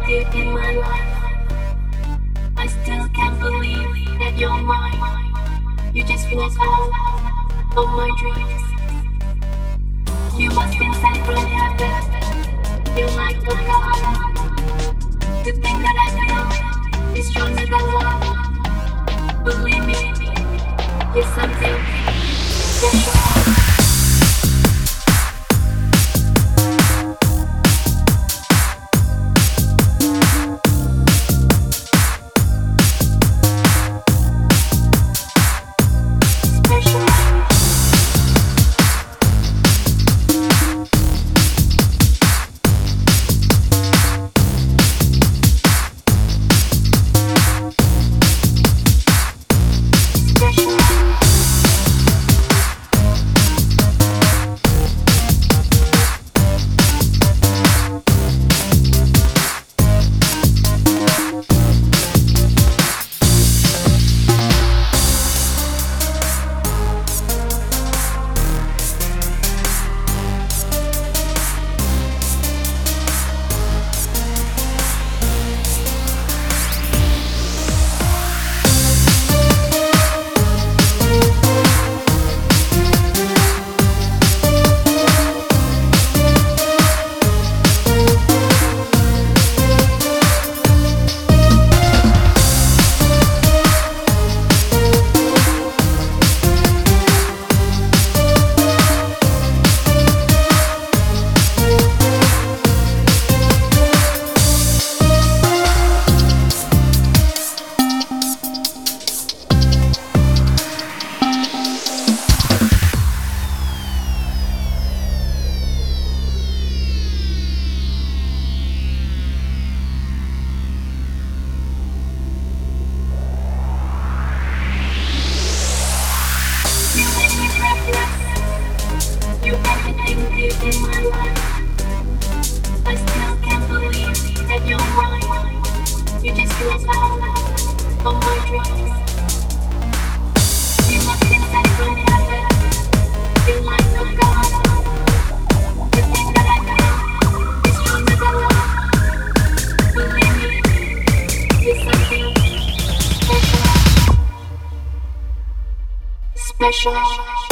deep in my life. I still can't believe that you're mine. You just float out of my dreams. You must be sent from heaven. You're like a god. The thing that I feel is stronger than love. Believe me, you're something special. In my life, I still can't believe that you're mine. You just float out of my dreams. You must be sent from heaven. You're like a god. The thing that I feel is stronger than love. Believe me, you're something special. Special.